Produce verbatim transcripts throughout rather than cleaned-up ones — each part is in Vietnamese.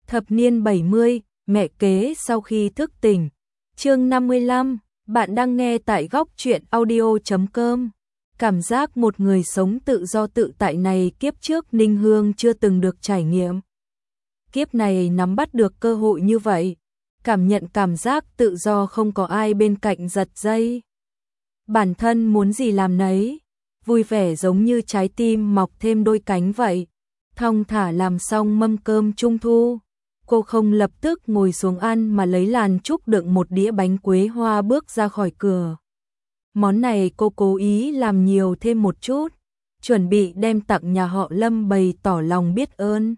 Thập niên bảy mươi, mẹ kế sau khi thức tỉnh. Chương năm mươi lăm, bạn đang nghe tại góc truyện audio chấm com. Cảm giác một người sống tự do tự tại này kiếp trước Ninh Hương chưa từng được trải nghiệm. Kiếp này nắm bắt được cơ hội như vậy, cảm nhận cảm giác tự do không có ai bên cạnh giật dây. Bản thân muốn gì làm nấy, vui vẻ giống như trái tim mọc thêm đôi cánh vậy. Thong thả làm xong mâm cơm trung thu, cô không lập tức ngồi xuống ăn mà lấy làn trúc đựng một đĩa bánh quế hoa bước ra khỏi cửa. Món này cô cố ý làm nhiều thêm một chút, chuẩn bị đem tặng nhà họ Lâm bày tỏ lòng biết ơn.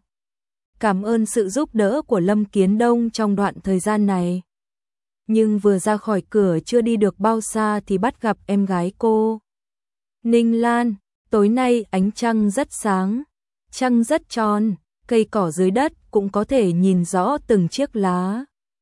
Cảm ơn sự giúp đỡ của Lâm Kiến Đông trong đoạn thời gian này. Nhưng vừa ra khỏi cửa chưa đi được bao xa thì bắt gặp em gái cô. Ninh Lan, tối nay ánh trăng rất sáng, trăng rất tròn, cây cỏ dưới đất cũng có thể nhìn rõ từng chiếc lá.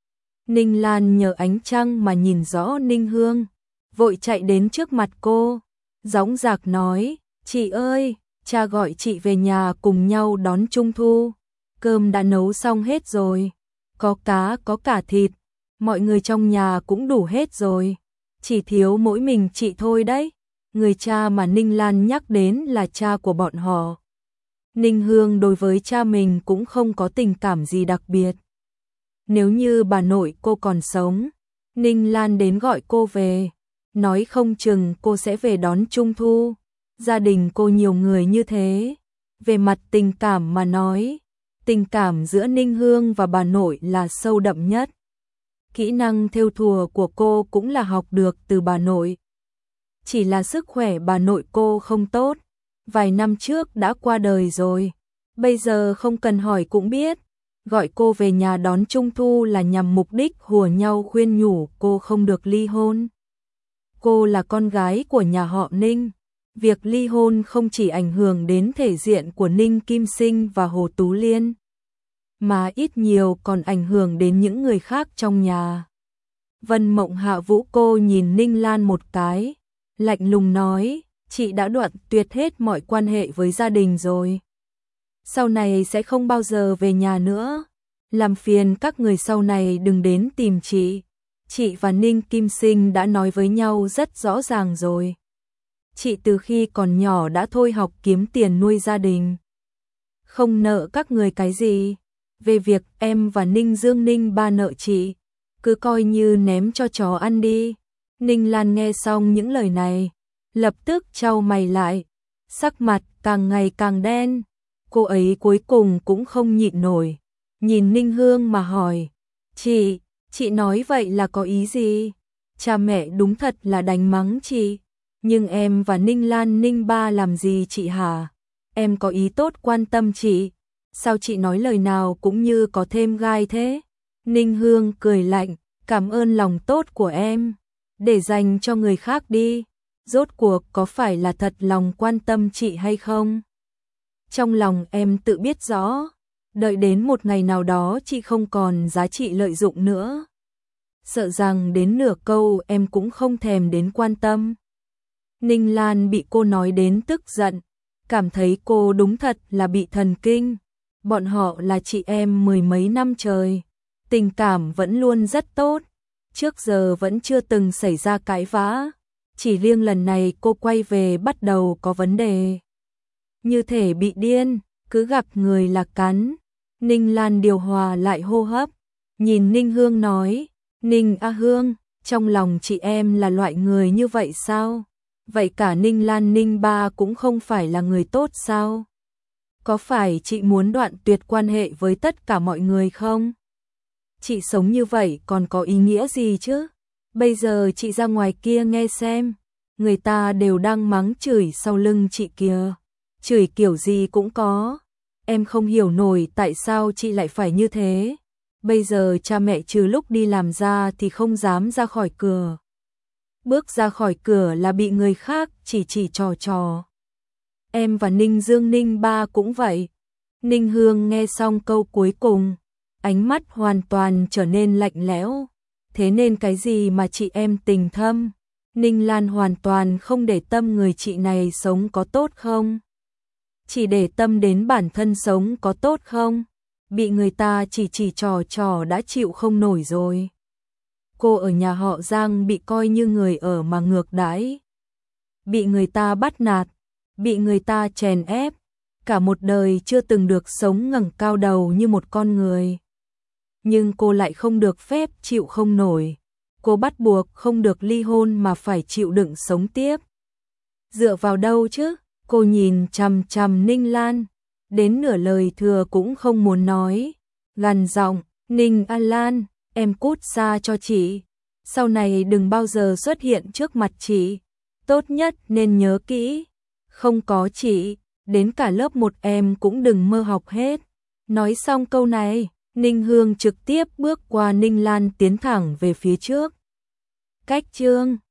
Ninh Lan nhờ ánh trăng mà nhìn rõ Ninh Hương, vội chạy đến trước mặt cô, dõng dạc nói, chị ơi, cha gọi chị về nhà cùng nhau đón Trung Thu, cơm đã nấu xong hết rồi, có cá có cả thịt, mọi người trong nhà cũng đủ hết rồi, chỉ thiếu mỗi mình chị thôi đấy. Người cha mà Ninh Lan nhắc đến là cha của bọn họ. Ninh Hương đối với cha mình cũng không có tình cảm gì đặc biệt. Nếu như bà nội cô còn sống, Ninh Lan đến gọi cô về, nói không chừng cô sẽ về đón Trung Thu. Gia đình cô nhiều người như thế, về mặt tình cảm mà nói, tình cảm giữa Ninh Hương và bà nội là sâu đậm nhất. Kỹ năng thêu thùa của cô cũng là học được từ bà nội. Chỉ là sức khỏe bà nội cô không tốt, vài năm trước đã qua đời rồi, bây giờ không cần hỏi cũng biết, gọi cô về nhà đón Trung Thu là nhằm mục đích hùa nhau khuyên nhủ cô không được ly hôn. Cô là con gái của nhà họ Ninh, việc ly hôn không chỉ ảnh hưởng đến thể diện của Ninh Kim Sinh và Hồ Tú Liên, mà ít nhiều còn ảnh hưởng đến những người khác trong nhà. Vân Mộng Hạ Vũ cô nhìn Ninh Lan một cái, lạnh lùng nói, chị đã đoạn tuyệt hết mọi quan hệ với gia đình rồi. Sau này sẽ không bao giờ về nhà nữa. Làm phiền các người sau này đừng đến tìm chị. Chị và Ninh Kim Sinh đã nói với nhau rất rõ ràng rồi. Chị từ khi còn nhỏ đã thôi học kiếm tiền nuôi gia đình. Không nợ các người cái gì. Về việc em và Ninh Dương Ninh ba nợ chị, cứ coi như ném cho chó ăn đi. Ninh Lan nghe xong những lời này, lập tức chau mày lại, sắc mặt càng ngày càng đen. Cô ấy cuối cùng cũng không nhịn nổi, nhìn Ninh Hương mà hỏi, chị, chị nói vậy là có ý gì? Cha mẹ đúng thật là đánh mắng chị, nhưng em và Ninh Lan Ninh ba làm gì chị hả? Em có ý tốt quan tâm chị, sao chị nói lời nào cũng như có thêm gai thế? Ninh Hương cười lạnh, cảm ơn lòng tốt của em, để dành cho người khác đi, rốt cuộc có phải là thật lòng quan tâm chị hay không? Trong lòng em tự biết rõ, đợi đến một ngày nào đó chị không còn giá trị lợi dụng nữa. Sợ rằng đến nửa câu em cũng không thèm đến quan tâm. Ninh Lan bị cô nói đến tức giận, cảm thấy cô đúng thật là bị thần kinh. Bọn họ là chị em mười mấy năm trời, tình cảm vẫn luôn rất tốt, trước giờ vẫn chưa từng xảy ra cãi vã. Chỉ riêng lần này cô quay về bắt đầu có vấn đề. Như thể bị điên, cứ gặp người là cắn. Ninh Lan điều hòa lại hô hấp, nhìn Ninh Hương nói, Ninh A Hương, trong lòng chị em là loại người như vậy sao? Vậy cả Ninh Lan Ninh ba cũng không phải là người tốt sao? Có phải chị muốn đoạn tuyệt quan hệ với tất cả mọi người không? Chị sống như vậy còn có ý nghĩa gì chứ? Bây giờ chị ra ngoài kia nghe xem, người ta đều đang mắng chửi sau lưng chị kìa, chửi kiểu gì cũng có. Em không hiểu nổi tại sao chị lại phải như thế. Bây giờ cha mẹ trừ lúc đi làm ra thì không dám ra khỏi cửa. Bước ra khỏi cửa là bị người khác chỉ chỉ trò trò. Em và Ninh Dương Ninh ba cũng vậy. Ninh Hương nghe xong câu cuối cùng, ánh mắt hoàn toàn trở nên lạnh lẽo. Thế nên cái gì mà chị em tình thâm, Ninh Lan hoàn toàn không để tâm người chị này sống có tốt không? Chỉ để tâm đến bản thân sống có tốt không? bị người ta chỉ chỉ trò trò đã chịu không nổi rồi. Cô ở nhà họ Giang bị coi như người ở mà ngược đãi, bị người ta bắt nạt, bị người ta chèn ép, cả một đời chưa từng được sống ngẩng cao đầu như một con người. Nhưng cô lại không được phép chịu không nổi, cô bắt buộc không được ly hôn mà phải chịu đựng sống tiếp. Dựa vào đâu chứ? Cô nhìn chằm chằm Ninh Lan, đến nửa lời thừa cũng không muốn nói, gằn giọng, "Ninh A Lan, em cút xa cho chị, sau này đừng bao giờ xuất hiện trước mặt chị, tốt nhất nên nhớ kỹ, không có chị, đến cả lớp một em cũng đừng mơ học hết." Nói xong câu này, Ninh Hương trực tiếp bước qua Ninh Lan tiến thẳng về phía trước. Cách chương